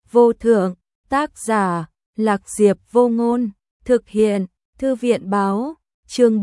vô thượng, tác giả, Lạc Diệp Vô Ngôn, thực hiện, Thư viện báo, chương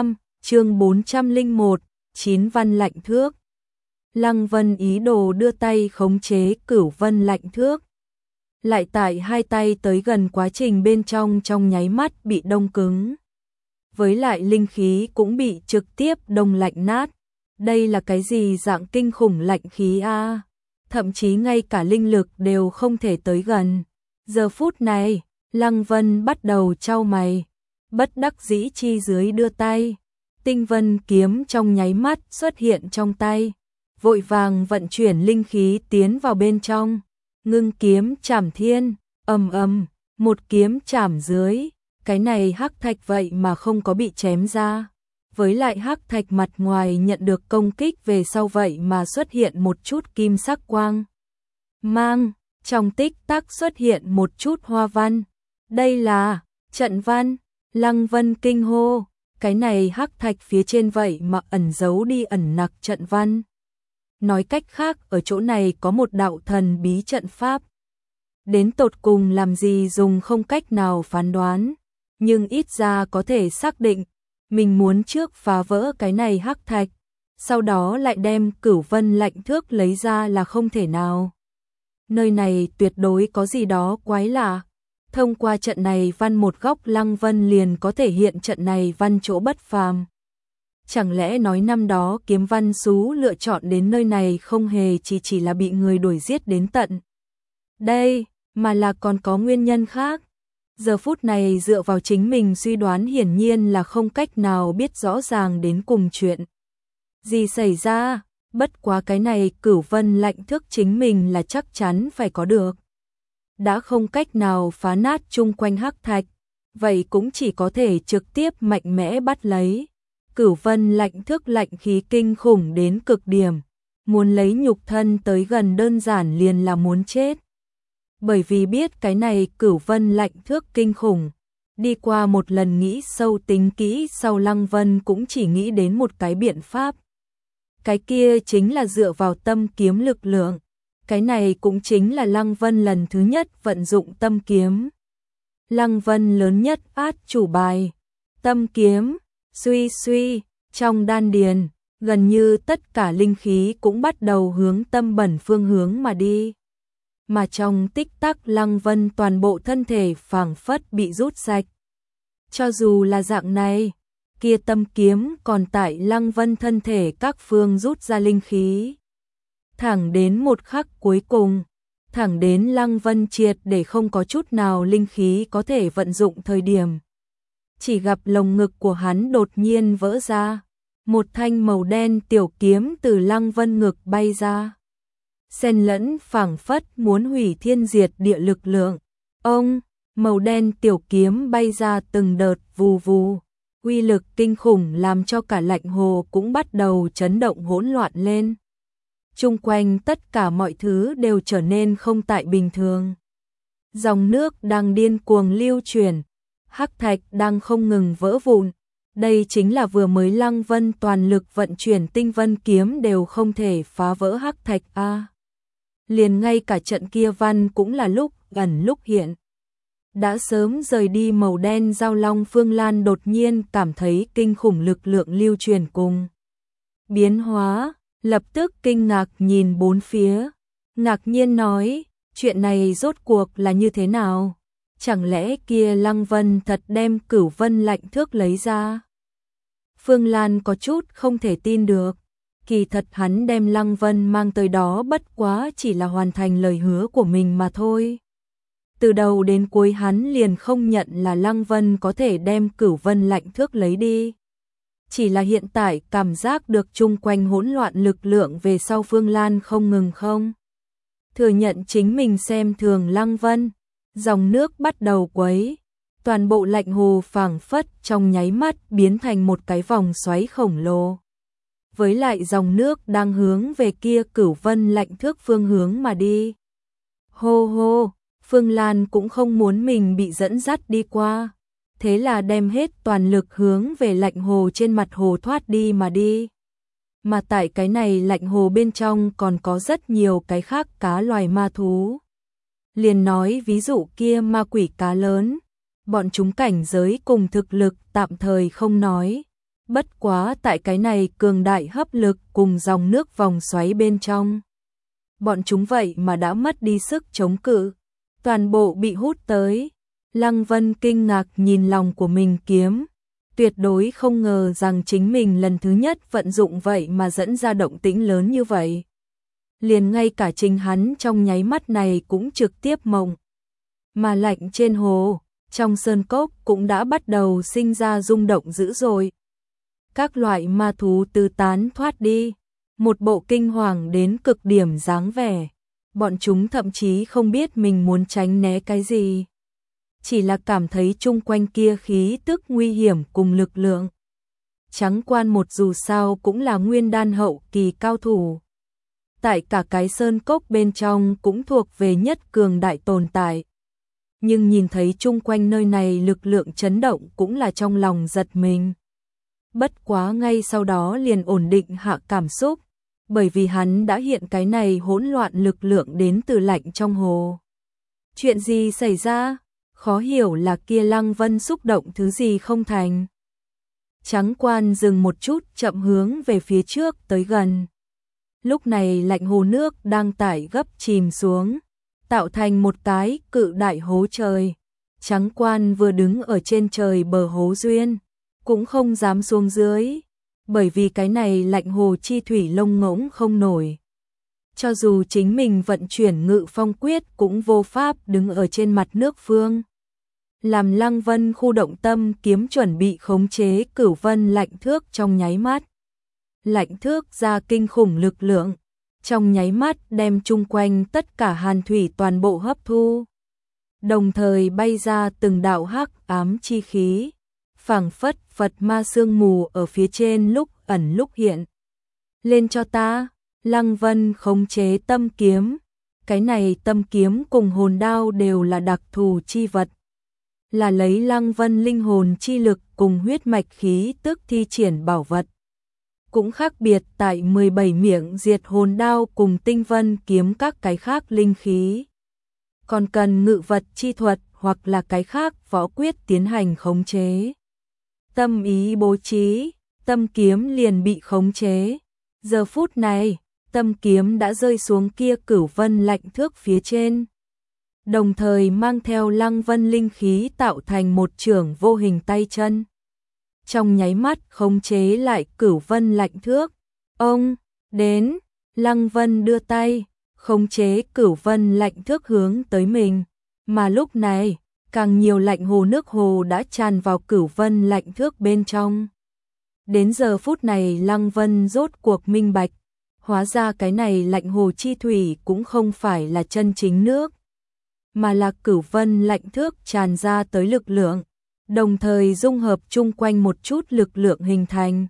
401, 9 văn lạnh thước. Lăng Vân ý đồ đưa tay khống chế Cửu Vân lạnh thước. Lại tại hai tay tới gần quá trình bên trong nháy mắt bị đông cứng. Với lại linh khí cũng bị trực tiếp đông lạnh nát. Đây là cái gì dạng kinh khủng lạnh khí a? Thậm chí ngay cả linh lực đều không thể tới gần. Giờ phút này, Lăng Vân bắt đầu chau mày, bất đắc dĩ chi dưới đưa tay. Tinh Vân kiếm trong nháy mắt xuất hiện trong tay, vội vàng vận chuyển linh khí tiến vào bên trong. Ngưng kiếm chảm thiên, ầm ầm, một kiếm chảm dưới, cái này hắc thạch vậy mà không có bị chém ra. Với lại hắc thạch mặt ngoài nhận được công kích về sau vậy mà xuất hiện một chút kim sắc quang mang, trong tích tắc xuất hiện một chút hoa văn. Đây là trận văn. Lăng Vân kinh hô, cái này hắc thạch phía trên vậy mà ẩn giấu đi ẩn nặc trận văn. Nói cách khác ở chỗ này có một đạo thần bí trận pháp. Đến tột cùng làm gì dùng không cách nào phán đoán, nhưng ít ra có thể xác định mình muốn trước phá vỡ cái này hắc thạch, sau đó lại đem Cửu Vân lạnh thước lấy ra là không thể nào. Nơi này tuyệt đối có gì đó quái lạ. Thông qua trận này văn một góc Lăng Vân liền có thể hiện trận này văn chỗ bất phàm. Chẳng lẽ nói năm đó kiếm văn xú lựa chọn đến nơi này không hề chỉ là bị người đuổi giết đến tận đây, mà là còn có nguyên nhân khác. Giờ phút này dựa vào chính mình suy đoán hiển nhiên là không cách nào biết rõ ràng đến cùng chuyện gì xảy ra, bất quá cái này Cửu Vân lạnh thước chính mình là chắc chắn phải có được. Đã không cách nào phá nát chung quanh hắc thạch, vậy cũng chỉ có thể trực tiếp mạnh mẽ bắt lấy. Cửu Vân lạnh thước lạnh khí kinh khủng đến cực điểm, muốn lấy nhục thân tới gần đơn giản liền là muốn chết. Bởi vì biết cái này Cửu Vân lạnh thước kinh khủng, đi qua một lần nghĩ sâu tính kỹ sau Lăng Vân cũng chỉ nghĩ đến một cái biện pháp. Cái kia chính là dựa vào tâm kiếm lực lượng. Cái này cũng chính là Lăng Vân lần thứ nhất vận dụng tâm kiếm. Lăng Vân lớn nhất át chủ bài, tâm kiếm, suy suy, trong đan điền, gần như tất cả linh khí cũng bắt đầu hướng tâm bẩn phương hướng mà đi. Mà trong tích tắc Lăng Vân toàn bộ thân thể phảng phất bị rút sạch. Cho dù là dạng này, kia tâm kiếm còn tại Lăng Vân thân thể các phương rút ra linh khí. Thẳng đến một khắc cuối cùng, thẳng đến Lăng Vân triệt để không có chút nào linh khí có thể vận dụng thời điểm. Chỉ gặp lồng ngực của hắn đột nhiên vỡ ra, một thanh màu đen tiểu kiếm từ Lăng Vân ngực bay ra. Xen lẫn phảng phất muốn hủy thiên diệt địa lực lượng. Ông, màu đen tiểu kiếm bay ra từng đợt vù vù, uy lực kinh khủng làm cho cả lạnh hồ cũng bắt đầu chấn động hỗn loạn lên. Chung quanh tất cả mọi thứ đều trở nên không tại bình thường. Dòng nước đang điên cuồng lưu chuyển, hắc thạch đang không ngừng vỡ vụn. Đây chính là vừa mới Lăng Vân toàn lực vận chuyển Tinh Vân kiếm đều không thể phá vỡ hắc thạch a. Liền ngay cả trận kia văn cũng là lúc ẩn lúc hiện. Đã sớm rời đi màu đen giao long Phương Lan đột nhiên cảm thấy kinh khủng lực lượng lưu truyền cùng biến hóa, lập tức kinh ngạc nhìn bốn phía, ngạc nhiên nói, chuyện này rốt cuộc là như thế nào? Chẳng lẽ kia Lăng Vân thật đem Cửu Vân lạnh thước lấy ra? Phương Lan có chút không thể tin được, kỳ thật hắn đem Lăng Vân mang tới đó bất quá chỉ là hoàn thành lời hứa của mình mà thôi. Từ đầu đến cuối hắn liền không nhận là Lăng Vân có thể đem Cửu Vân lạnh thước lấy đi. Chỉ là hiện tại cảm giác được chung quanh hỗn loạn lực lượng về sau Phương Lan không ngừng không thừa nhận chính mình xem thường Lăng Vân. Dòng nước bắt đầu quấy, toàn bộ lạnh hồ phảng phất trong nháy mắt biến thành một cái vòng xoáy khổng lồ. Với lại dòng nước đang hướng về kia Cửu Vân lạnh thước phương hướng mà đi. Hô hô, Phương Lan cũng không muốn mình bị dẫn dắt đi qua, thế là đem hết toàn lực hướng về lạnh hồ trên mặt hồ thoát đi mà đi. Mà tại cái này lạnh hồ bên trong còn có rất nhiều cái khác cá loài ma thú. Liền nói ví dụ kia ma quỷ cá lớn, bọn chúng cảnh giới cùng thực lực tạm thời không nói. Bất quá tại cái này cường đại hấp lực cùng dòng nước vòng xoáy bên trong. Bọn chúng vậy mà đã mất đi sức chống cự, toàn bộ bị hút tới. Lăng Vân kinh ngạc nhìn lòng của mình kiếm, tuyệt đối không ngờ rằng chính mình lần thứ nhất vận dụng vậy mà dẫn ra động tĩnh lớn như vậy. Liền ngay cả chính hắn trong nháy mắt này cũng trực tiếp mộng. Mà lạnh trên hồ, trong sơn cốc cũng đã bắt đầu sinh ra rung động dữ dội. Các loại ma thú tứ tán thoát đi, một bộ kinh hoàng đến cực điểm dáng vẻ. Bọn chúng thậm chí không biết mình muốn tránh né cái gì. Chỉ là cảm thấy chung quanh kia khí tức nguy hiểm cùng lực lượng. Trắng Quan một dù sao cũng là nguyên đan hậu kỳ cao thủ. Tại cả cái sơn cốc bên trong cũng thuộc về nhất cường đại tồn tại. Nhưng nhìn thấy chung quanh nơi này lực lượng chấn động cũng là trong lòng giật mình. Bất quá ngay sau đó liền ổn định hạ cảm xúc, bởi vì hắn đã hiện cái này hỗn loạn lực lượng đến từ lạnh trong hồ. Chuyện gì xảy ra? Khó hiểu là kia Lăng Vân xúc động thứ gì không thành. Trắng Quan dừng một chút chậm hướng về phía trước tới gần. Lúc này lạnh hồ nước đang tải gấp chìm xuống, tạo thành một cái cự đại hố trời. Trắng Quan vừa đứng ở trên trời bờ hố duyên, cũng không dám xuống dưới, bởi vì cái này lạnh hồ chi thủy lông ngỗng không nổi. Cho dù chính mình vận chuyển Ngự Phong quyết cũng vô pháp đứng ở trên mặt nước phương. Làm Lăng Vân khu động tâm kiếm chuẩn bị khống chế Cửu Vân lạnh thước trong nháy mắt. Lạnh thước ra kinh khủng lực lượng, trong nháy mắt đem chung quanh tất cả hàn thủy toàn bộ hấp thu. Đồng thời bay ra từng đạo hắc ám chi khí, phảng phất Phật ma sương mù ở phía trên lúc ẩn lúc hiện. Lên cho ta, Lăng Vân khống chế tâm kiếm. Cái này tâm kiếm cùng hồn đao đều là đặc thù chi vật. Là lấy Lăng Vân linh hồn chi lực cùng huyết mạch khí tức thi triển bảo vật. Cũng khác biệt tại 17 miệng diệt hồn đao cùng tinh vân kiếm các cái khác linh khí. Còn cần ngự vật chi thuật hoặc là cái khác võ quyết tiến hành khống chế. Tâm ý bố trí, tâm kiếm liền bị khống chế. Giờ phút này, tâm kiếm đã rơi xuống kia Cửu Vân lạnh thước phía trên. Đồng thời mang theo Lăng Vân linh khí tạo thành một chưởng vô hình tay chân. Trong nháy mắt khống chế lại Cửu Vân lạnh thước. Ông, đến, Lăng Vân đưa tay, khống chế Cửu Vân lạnh thước hướng tới mình. Mà lúc này, càng nhiều lạnh hồ nước hồ đã tràn vào Cửu Vân lạnh thước bên trong. Đến giờ phút này Lăng Vân rốt cuộc minh bạch, hóa ra cái này lạnh hồ chi thủy cũng không phải là chân chính nước, mà là Cửu Vân lạnh thước tràn ra tới lực lượng, đồng thời dung hợp chung quanh một chút lực lượng hình thành.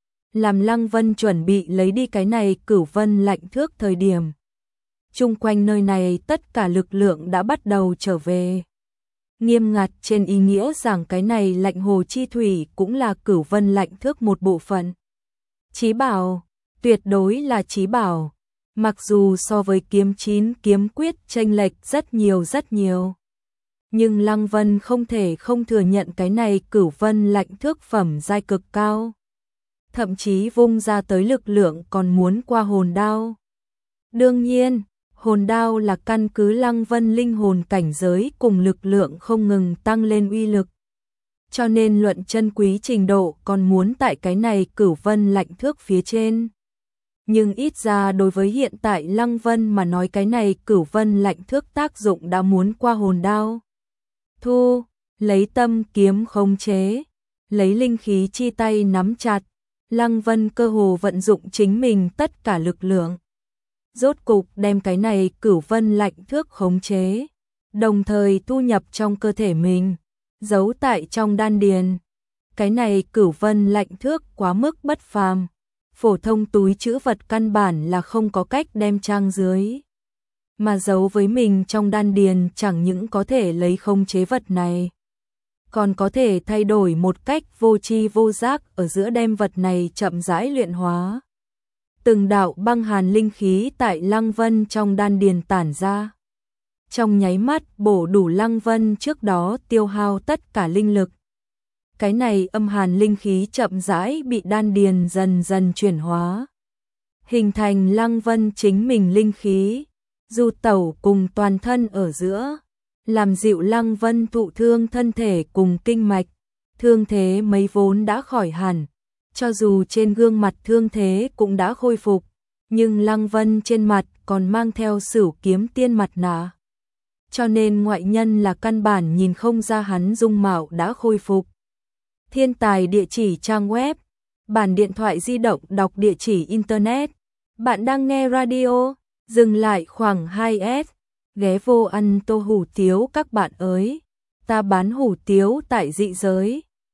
Làm Lăng Vân chuẩn bị lấy đi cái này Cửu Vân lạnh thước thời điểm. Chung quanh nơi này tất cả lực lượng đã bắt đầu trở về. Nghiêm ngặt trên ý nghĩa rằng cái này lạnh hồ chi thủy cũng là Cửu Vân lạnh thước một bộ phận. Chí bảo, tuyệt đối là chí bảo. Mặc dù so với kiếm 9 kiếm quyết chênh lệch rất nhiều. Nhưng Lăng Vân không thể không thừa nhận cái này Cửu Vân lạnh thước phẩm giai cực cao. Thậm chí vung ra tới lực lượng còn muốn qua hồn đao. Đương nhiên, hồn đao là căn cứ Lăng Vân linh hồn cảnh giới cùng lực lượng không ngừng tăng lên uy lực. Cho nên luận chân quý trình độ còn muốn tại cái này Cửu Vân lạnh thước phía trên. Nhưng ít ra đối với hiện tại Lăng Vân mà nói cái này Cửu Vân lạnh thước tác dụng đã muốn qua hồn đao. Thu, lấy tâm kiếm khống chế, lấy linh khí chi tay nắm chặt, Lăng Vân cơ hồ vận dụng chính mình tất cả lực lượng. Rốt cục đem cái này Cửu Vân lạnh thước khống chế, đồng thời thu nhập trong cơ thể mình, giấu tại trong đan điền. Cái này Cửu Vân lạnh thước quá mức bất phàm, phổ thông túi trữ vật căn bản là không có cách đem trang dưới. Mà giấu với mình trong đan điền chẳng những có thể lấy khống chế vật này, còn có thể thay đổi một cách vô tri vô giác ở giữa đem vật này chậm rãi luyện hóa. Từng đạo băng hàn linh khí tại Lăng Vân trong đan điền tản ra. trong nháy mắt bổ đủ Lăng Vân trước đó tiêu hao tất cả linh lực. Cái này âm hàn linh khí chậm rãi bị đan điền dần dần chuyển hóa, hình thành Lăng Vân chính mình linh khí, du tẩu cùng toàn thân ở giữa, làm dịu Lăng Vân thụ thương thân thể cùng kinh mạch, thương thế mấy vốn đã khỏi hẳn, cho dù trên gương mặt thương thế cũng đã khôi phục, nhưng Lăng Vân trên mặt còn mang theo Sửu Kiếm Tiên mặt nạ, cho nên ngoại nhân là căn bản nhìn không ra hắn dung mạo đã khôi phục. Thiên tài địa chỉ trang web, bản điện thoại di động đọc địa chỉ internet. Bạn đang nghe radio, dừng lại khoảng 2S, ghé vô ăn tô hủ tiếu các bạn ơi. Ta bán hủ tiếu tại dị giới.